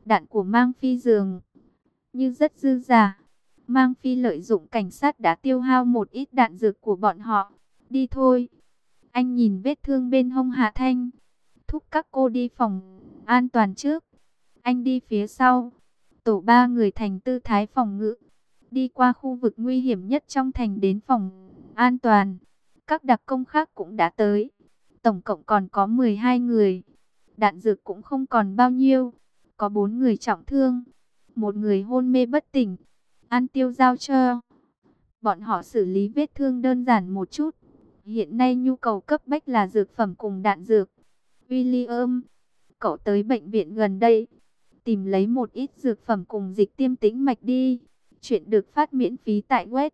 Đạn của Mang Phi dường như rất dư dả. Mang Phi lợi dụng cảnh sát đã tiêu hao một ít đạn dược của bọn họ. Đi thôi. Anh nhìn vết thương bên hông Hạ Thanh. Thúc các cô đi phòng an toàn trước. Anh đi phía sau. Tổ 3 người thành tư thái phòng ngự. Đi qua khu vực nguy hiểm nhất trong thành đến phòng an toàn. Các đặc công khác cũng đã tới. Tổng cộng còn có 12 người. Đạn dược cũng không còn bao nhiêu. Có 4 người trọng thương. Một người hôn mê bất tỉnh. An Tiêu giao cho bọn họ xử lý vết thương đơn giản một chút. Hiện nay nhu cầu cấp bách là dược phẩm cùng đạn dược. William, cậu tới bệnh viện gần đây, tìm lấy một ít dược phẩm cùng dịch tiêm tĩnh mạch đi. Chuyện được phát miễn phí tại web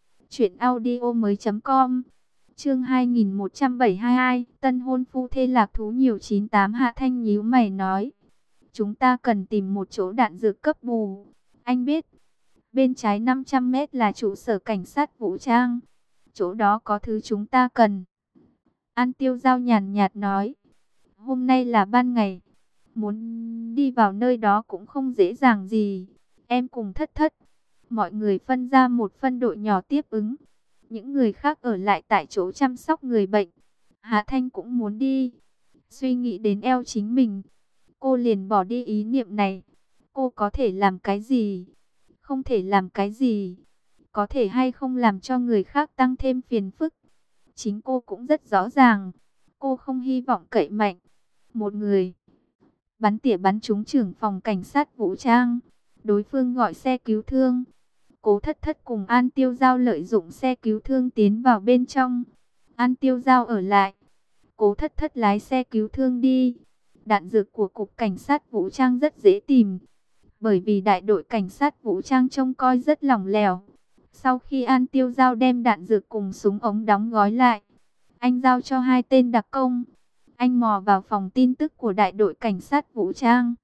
truyệnaudiomoi.com. Chương 2172, tân hôn phu thê lạc thú nhiều 98. Hạ Thanh nhíu mày nói, chúng ta cần tìm một chỗ đạn dược cấp bù. Anh biết, bên trái 500 mét là trụ sở cảnh sát vũ trang. Chỗ đó có thứ chúng ta cần. An Tiêu Giao nhàn nhạt nói, hôm nay là ban ngày, muốn đi vào nơi đó cũng không dễ dàng gì. Em cùng Thất Thất, mọi người phân ra một phân đội nhỏ tiếp ứng. Những người khác ở lại tại chỗ chăm sóc người bệnh. Hạ Thanh cũng muốn đi. Suy nghĩ đến eo chính mình, cô liền bỏ đi ý niệm này. Cô có thể làm cái gì? Không thể làm cái gì? Có thể hay không làm cho người khác tăng thêm phiền phức? Chính cô cũng rất rõ ràng. Cô không hy vọng cậy mạnh. Một người bắn tỉa bắn trúng trưởng phòng cảnh sát vũ trang. Đối phương gọi xe cứu thương. Cố Thất Thất cùng An Tiêu Giao lợi dụng xe cứu thương tiến vào bên trong. An Tiêu Giao ở lại. Cố Thất Thất lái xe cứu thương đi. Đạn dược của cục cảnh sát vũ trang rất dễ tìm. Bởi vì đại đội cảnh sát vũ trang trông coi rất lỏng lẻo. Sau khi An Tiêu Giao đem đạn dược cùng súng ống đóng gói lại, anh giao cho 2 tên đặc công. Anh mò vào phòng tin tức của đại đội cảnh sát vũ trang.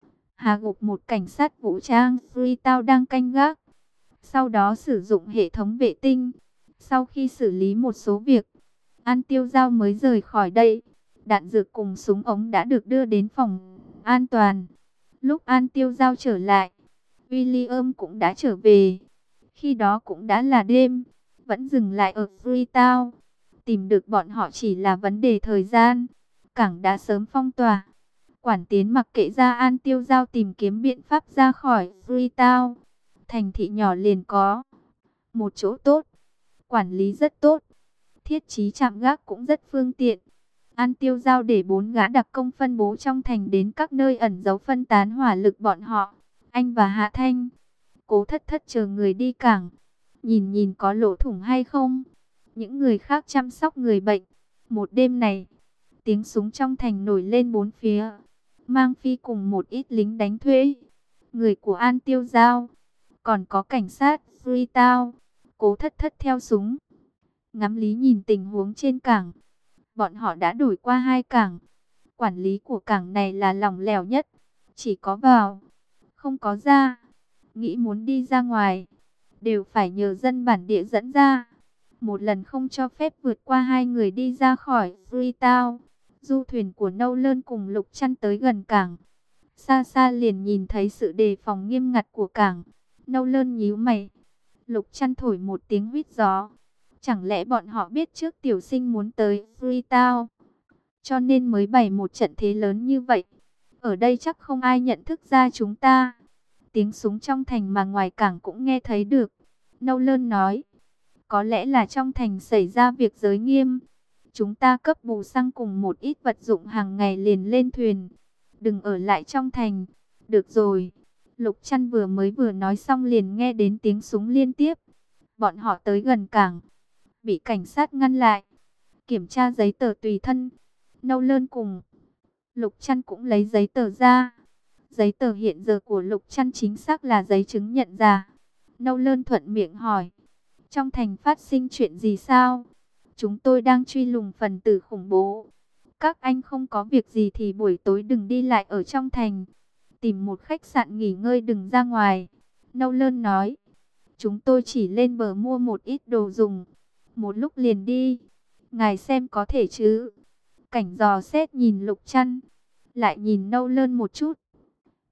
Hạ gục một cảnh sát vũ trang Freetown đang canh gác. Sau đó sử dụng hệ thống vệ tinh. Sau khi xử lý một số việc, An Tiêu Giao mới rời khỏi đây. Đạn dược cùng súng ống đã được đưa đến phòng an toàn. Lúc An Tiêu Giao trở lại, William cũng đã trở về. Khi đó cũng đã là đêm, vẫn dừng lại ở Freetown. Tìm được bọn họ chỉ là vấn đề thời gian. Cảng đã sớm phong tỏa. Quản tiến mặc kệ ra An Tiêu Giao tìm kiếm biện pháp ra khỏi Freetown. Thành thị nhỏ liền có một chỗ tốt, quản lý rất tốt, thiết trí trạm gác cũng rất phương tiện. An Tiêu Giao để 4 gã đặc công phân bố trong thành đến các nơi ẩn giấu phân tán hỏa lực bọn họ. Anh và Hạ Thanh, Cố Thất Thất chờ người đi cảng, nhìn nhìn có lỗ thủng hay không. Những người khác chăm sóc người bệnh. Một đêm này, tiếng súng trong thành nổi lên bốn phía. Mang Phi cùng một ít lính đánh thuê, người của An Tiêu Giao, còn có cảnh sát Freetown. Cố Thất Thất theo súng ngắm lý nhìn tình huống trên cảng. Bọn họ đã đổi qua 2 cảng. Quản lý của cảng này là lỏng lẻo nhất, chỉ có vào, không có ra. Nghĩ muốn đi ra ngoài, đều phải nhờ dân bản địa dẫn ra. Một lần không cho phép vượt qua 2 người đi ra khỏi Freetown. Du thuyền của Nolan cùng Lục Trăn tới gần cảng. Xa xa liền nhìn thấy sự đề phòng nghiêm ngặt của cảng. Nolan nhíu mày. Lục Trăn thổi một tiếng huýt gió. Chẳng lẽ bọn họ biết trước tiểu sinh muốn tới Freetown, cho nên mới bày một trận thế lớn như vậy? Ở đây chắc không ai nhận thức ra chúng ta. Tiếng súng trong thành mà ngoài cảng cũng nghe thấy được. Nolan nói, có lẽ là trong thành xảy ra việc giới nghiêm. Chúng ta cấp bù xăng cùng một ít vật dụng hàng ngày liền lên thuyền. Đừng ở lại trong thành. Được rồi. Lục Trăn vừa nói xong liền nghe đến tiếng súng liên tiếp. Bọn họ tới gần cảng, bị cảnh sát ngăn lại, kiểm tra giấy tờ tùy thân. Nolan cùng Lục Trăn cũng lấy giấy tờ ra. Giấy tờ hiện giờ của Lục Trăn chính xác là giấy chứng nhận giả. Nolan thuận miệng hỏi, trong thành phát sinh chuyện gì sao? Chúng tôi đang truy lùng phần tử khủng bố. Các anh không có việc gì thì buổi tối đừng đi lại ở trong thành. Tìm một khách sạn nghỉ ngơi, đừng ra ngoài. Nolan nói, chúng tôi chỉ lên bờ mua một ít đồ dùng, một lúc liền đi. Ngài xem có thể chứ? Cảnh dò xét nhìn Lục Trăn, lại nhìn Nolan một chút.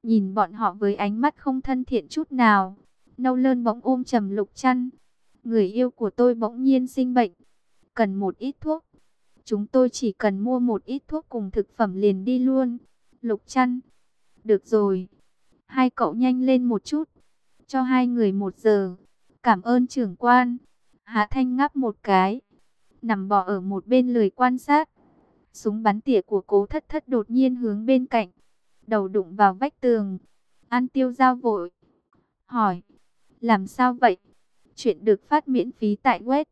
nhìn bọn họ với ánh mắt không thân thiện chút nào. Nâu Lơn bỗng ôm chầm Lục Trăn. Người yêu của tôi bỗng nhiên sinh bệnh, cần một ít thuốc. Chúng tôi chỉ cần mua một ít thuốc cùng thực phẩm liền đi luôn. Lục Trăn, được rồi, hai cậu nhanh lên một chút, cho hai người 1 giờ. Cảm ơn trưởng quan. Hạ Thanh ngáp một cái, nằm bò ở một bên lười quan sát. Súng bắn tỉa của Cố Thất Thất đột nhiên hướng bên cạnh, đầu đụng vào vách tường. An Tiêu Giao vội hỏi, làm sao vậy? Chuyện được phát miễn phí tại web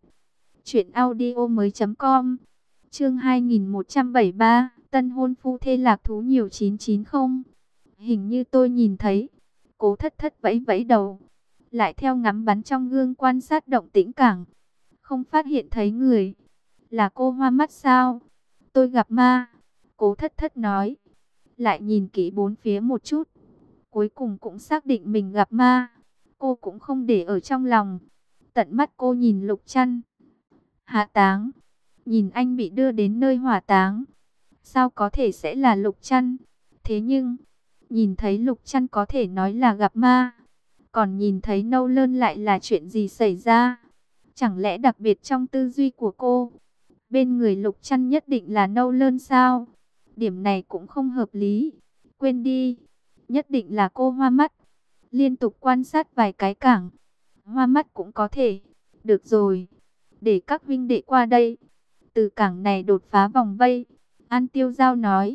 truyệnaudiomoi.com. Chương 2173, tân hôn phu thê lạc thú nhiều 990. Hình như tôi nhìn thấy. Cố Thất Thất vẫy vẫy đầu, lại theo ngắm bắn trong gương quan sát động tĩnh cảng. Không phát hiện thấy người. Là cô hoa mắt sao? Tôi gặp ma. Cố Thất Thất nói. Lại nhìn kỹ bốn phía một chút, cuối cùng cũng xác định mình gặp ma. Cô cũng không để ở trong lòng. Tận mắt cô nhìn Lục Trăn hạ táng, nhìn anh bị đưa đến nơi hỏa táng. Sao có thể sẽ là Lục Trăn? Thế nhưng, nhìn thấy Lục Trăn có thể nói là gặp ma. Còn nhìn thấy Nâu Lơn lại là chuyện gì xảy ra? Chẳng lẽ đặc biệt trong tư duy của cô, bên người Lục Trăn nhất định là Nâu Lơn sao? Điểm này cũng không hợp lý. Quên đi, nhất định là cô hoa mắt. Liên tục quan sát vài cái cảng, hoa mắt cũng có thể. Được rồi, để các huynh đệ qua đây, từ cảng này đột phá vòng vây. An Tiêu Giao nói.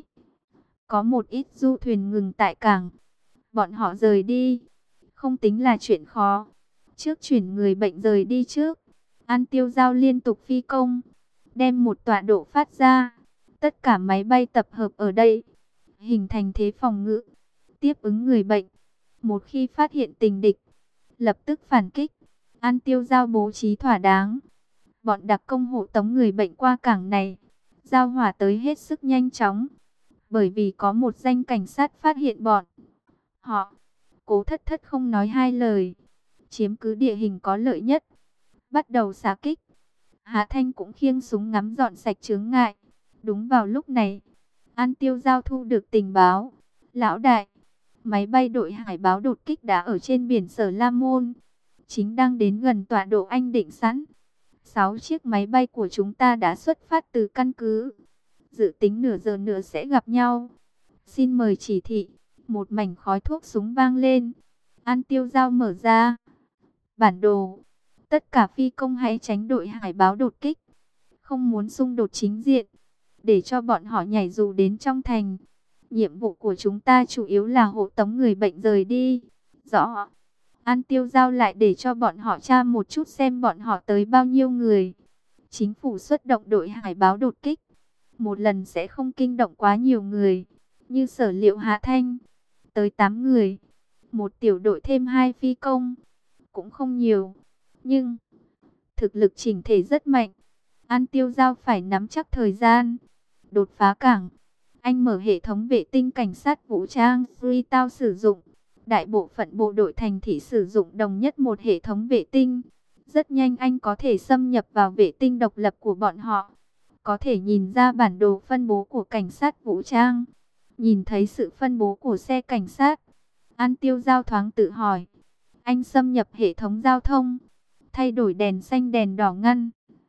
Có một ít du thuyền ngừng tại cảng, bọn họ rời đi, không tính là chuyện khó. Trước chuyển người bệnh rời đi trước. An Tiêu Giao liên tục phi công, đem một tọa độ phát ra. Tất cả máy bay tập hợp ở đây, hình thành thế phòng ngự, tiếp ứng người bệnh. Một khi phát hiện tình địch, lập tức phản kích. An Tiêu Giao bố trí thỏa đáng. Bọn đặc công hộ tống người bệnh qua cảng này, giao hỏa tới hết sức nhanh chóng. Bởi vì có một danh cảnh sát phát hiện bọn họ, Cố Thất Thất không nói hai lời, chiếm cứ địa hình có lợi nhất, bắt đầu xạ kích. Hạ Thanh cũng khiêng súng ngắm dọn sạch chướng ngại. Đúng vào lúc này, An Tiêu Giao thu được tình báo. Lão đại, máy bay đội hải báo đột kích đã ở trên biển Sở La Môn, chính đang đến gần tọa độ anh định sẵn. 6 chiếc máy bay của chúng ta đã xuất phát từ căn cứ, dự tính nửa giờ nữa sẽ gặp nhau. Xin mời chỉ thị. Một mảnh khói thuốc súng vang lên. An Tiêu Giao mở ra bản đồ. Tất cả phi công hãy tránh đội hải báo đột kích, không muốn xung đột chính diện, để cho bọn họ nhảy dù đến trong thành. Nhiệm vụ của chúng ta chủ yếu là hộ tống người bệnh rời đi. Rõ. An Tiêu Giao lại để cho bọn họ tra một chút xem bọn họ tới bao nhiêu người. Chính phủ xuất động đội hải báo đột kích, một lần sẽ không kinh động quá nhiều người. Như sở liệu Hạ Thanh, tới 8 người. Một tiểu đội thêm 2 phi công, cũng không nhiều, nhưng thực lực chỉnh thể rất mạnh. An Tiêu Giao phải nắm chắc thời gian. Đột phá cảng, anh mở hệ thống vệ tinh cảnh sát vũ trang Freetown sử dụng. Đại bộ phận bộ đội thành thị sử dụng đồng nhất một hệ thống vệ tinh. Rất nhanh anh có thể xâm nhập vào vệ tinh độc lập của bọn họ. Có thể nhìn ra bản đồ phân bố của cảnh sát vũ trang. Nhìn thấy sự phân bố của xe cảnh sát, An Tiêu Giao thoáng tự hỏi. Anh xâm nhập hệ thống giao thông, thay đổi đèn xanh đèn đỏ ngăn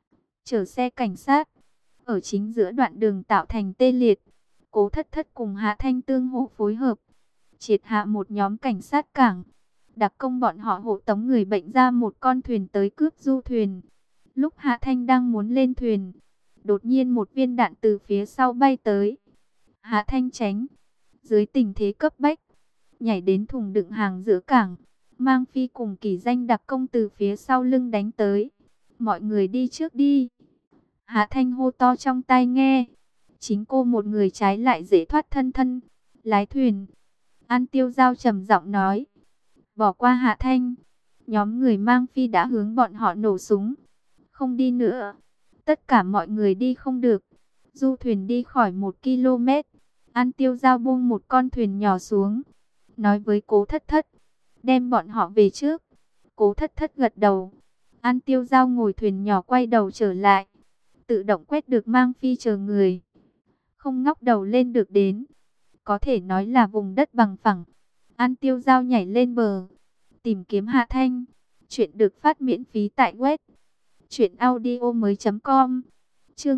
chở xe cảnh sát ở chính giữa đoạn đường tạo thành tê liệt. Cố Thất Thất cùng Hạ Thanh tương hỗ phối hợp, triệt hạ một nhóm cảnh sát cảng. Đặc công bọn họ hộ tống người bệnh ra một con thuyền tới cướp du thuyền. Lúc Hạ Thanh đang muốn lên thuyền, đột nhiên một viên đạn từ phía sau bay tới. Hạ Thanh tránh, dưới tình thế cấp bách, nhảy đến thùng đựng hàng giữa cảng. Mang Phi cùng Kỳ Danh đặc công từ phía sau lưng đánh tới. Mọi người đi trước đi. Hạ Thanh hô to trong tai nghe. Chính cô một người trái lại dễ thoát thân thân. Lái thuyền. An Tiêu Giao trầm giọng nói. Bỏ qua Hạ Thanh, nhóm người Mang Phi đã hướng bọn họ nổ súng. Không đi nữa. Tất cả mọi người đi không được. Du thuyền đi khỏi 1 km. An Tiêu Giao buông một con thuyền nhỏ xuống, nói với Cố Thất Thất, đem bọn họ về trước. Cố Thất Thất gật đầu. An Tiêu Giao ngồi thuyền nhỏ quay đầu trở lại, tự động quét được Mang Phi chờ người, không ngóc đầu lên được đến. Có thể nói là vùng đất bằng phẳng, An Tiêu Giao nhảy lên bờ, tìm kiếm Hạ Thanh. Chuyện được phát miễn phí tại web truyệnaudiomoi.com. Chương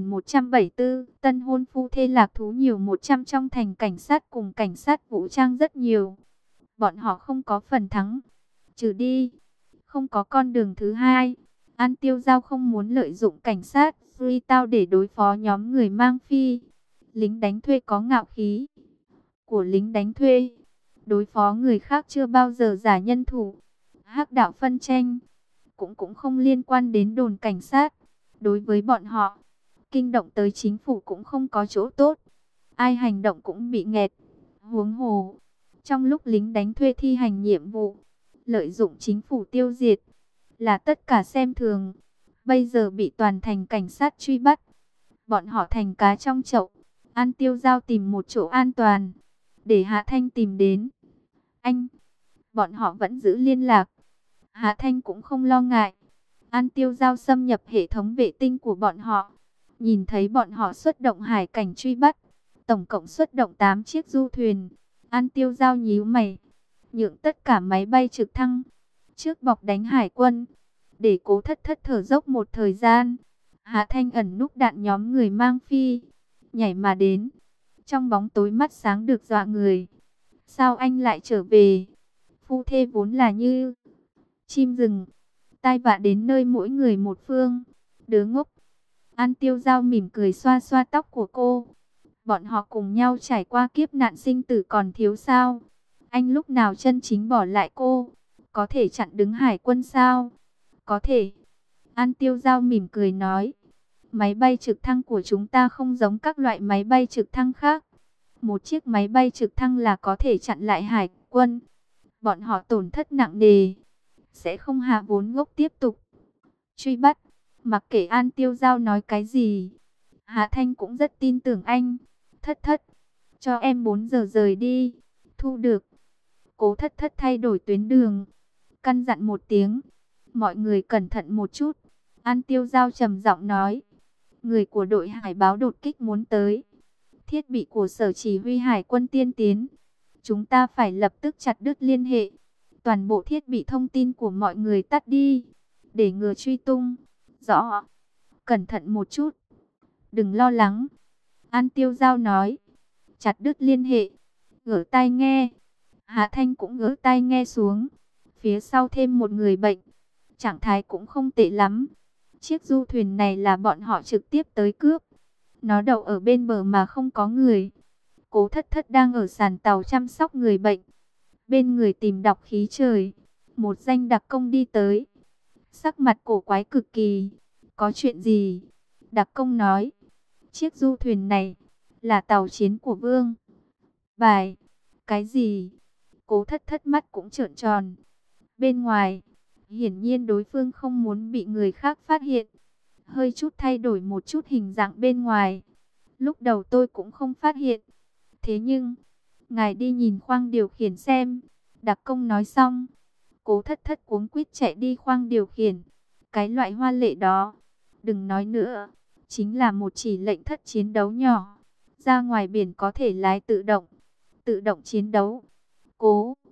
2174, tân hôn phu thê lạc thú nhiều 100 trong thành cảnh sát cùng cảnh sát vũ trang rất nhiều. Bọn họ không có phần thắng, trừ đi, không có con đường thứ hai. An Tiêu Giao không muốn lợi dụng cảnh sát Freetown để đối phó nhóm người mang phi. Lính đánh thuê có ngạo khí của lính đánh thuê, đối phó người khác chưa bao giờ giả nhân thủ. Hắc đạo phân tranh cũng không liên quan đến đồn cảnh sát. Đối với bọn họ, kinh động tới chính phủ cũng không có chỗ tốt. Ai hành động cũng bị nghẹt. Huống hồ, trong lúc lính đánh thuê thi hành nhiệm vụ, lợi dụng chính phủ tiêu diệt, là tất cả xem thường. Bây giờ bị toàn thành cảnh sát truy bắt, bọn họ thành cá trong chậu. An Tiêu Giao tìm một chỗ an toàn, để Hạ Thanh tìm đến. Anh, bọn họ vẫn giữ liên lạc. Hạ Thanh cũng không lo ngại. An Tiêu Giao xâm nhập hệ thống vệ tinh của bọn họ, nhìn thấy bọn họ xuất động hải cảnh truy bắt, tổng cộng xuất động 8 chiếc du thuyền. An Tiêu Giao nhíu mày, nhượng tất cả máy bay trực thăng trước bọc đánh hải quân, để Cố Thất Thất thở dốc một thời gian. Hạ Thanh ẩn núp đạn nhóm người mang phi, nhảy mà đến. Trong bóng tối mắt sáng được dọa người. Sao anh lại trở về? Phu thê vốn là như chim rừng, tai vạ đến nơi mỗi người một phương. Đứa ngốc. An Tiêu Giao mỉm cười xoa xoa tóc của cô. Bọn họ cùng nhau trải qua kiếp nạn sinh tử còn thiếu sao? Anh lúc nào chân chính bỏ lại cô? Có thể chặn đứng hải quân sao? Có thể. An Tiêu Giao mỉm cười nói. Máy bay trực thăng của chúng ta không giống các loại máy bay trực thăng khác. Một chiếc máy bay trực thăng là có thể chặn lại hải quân. Bọn họ tổn thất nặng nề, sẽ không hạ vốn gốc tiếp tục truy bắt. Mặc kệ An Tiêu Giao nói cái gì, Hạ Thanh cũng rất tin tưởng anh. Thất Thất, cho em 4 giờ rời đi. Thu được. Cố Thất Thất thay đổi tuyến đường, căn dặn một tiếng. Mọi người cẩn thận một chút. An Tiêu Giao trầm giọng nói. Người của đội hải báo đột kích muốn tới. Thiết bị của sở chỉ huy hải quân tiên tiến. Chúng ta phải lập tức chặt đứt liên hệ. Toàn bộ thiết bị thông tin của mọi người tắt đi, để ngừa truy tung. Rõ. Cẩn thận một chút. Đừng lo lắng. An Tiêu Giao nói. Chặt đứt liên hệ. Gỡ tai nghe. Hạ Thanh cũng gỡ tai nghe xuống. Phía sau thêm một người bệnh. Trạng thái cũng không tệ lắm. Chiếc du thuyền này là bọn họ trực tiếp tới cướp. Nó đậu ở bên bờ mà không có người. Cố Thất Thất đang ở sàn tàu chăm sóc người bệnh. Bên người tìm đọc khí trời. Một danh đặc công đi tới. Sắc mặt cổ quái cực kỳ. Có chuyện gì? Đặc công nói. Chiếc du thuyền này là tàu chiến của Vương Bài. Cái gì? Cố Thất Thất mắt cũng trợn tròn. Bên ngoài, hiển nhiên đối phương không muốn bị người khác phát hiện. Hơi chút thay đổi một chút hình dạng bên ngoài. Lúc đầu tôi cũng không phát hiện. Thế nhưng, ngài đi nhìn khoang điều khiển xem. Đặc công nói xong, Cố Thất Thất cuống quýt chạy đi khoang điều khiển. Cái loại hoa lệ đó, đừng nói nữa, chính là một chỉ lệnh thất chiến đấu nhỏ. Ra ngoài biển có thể lái tự động chiến đấu. Cố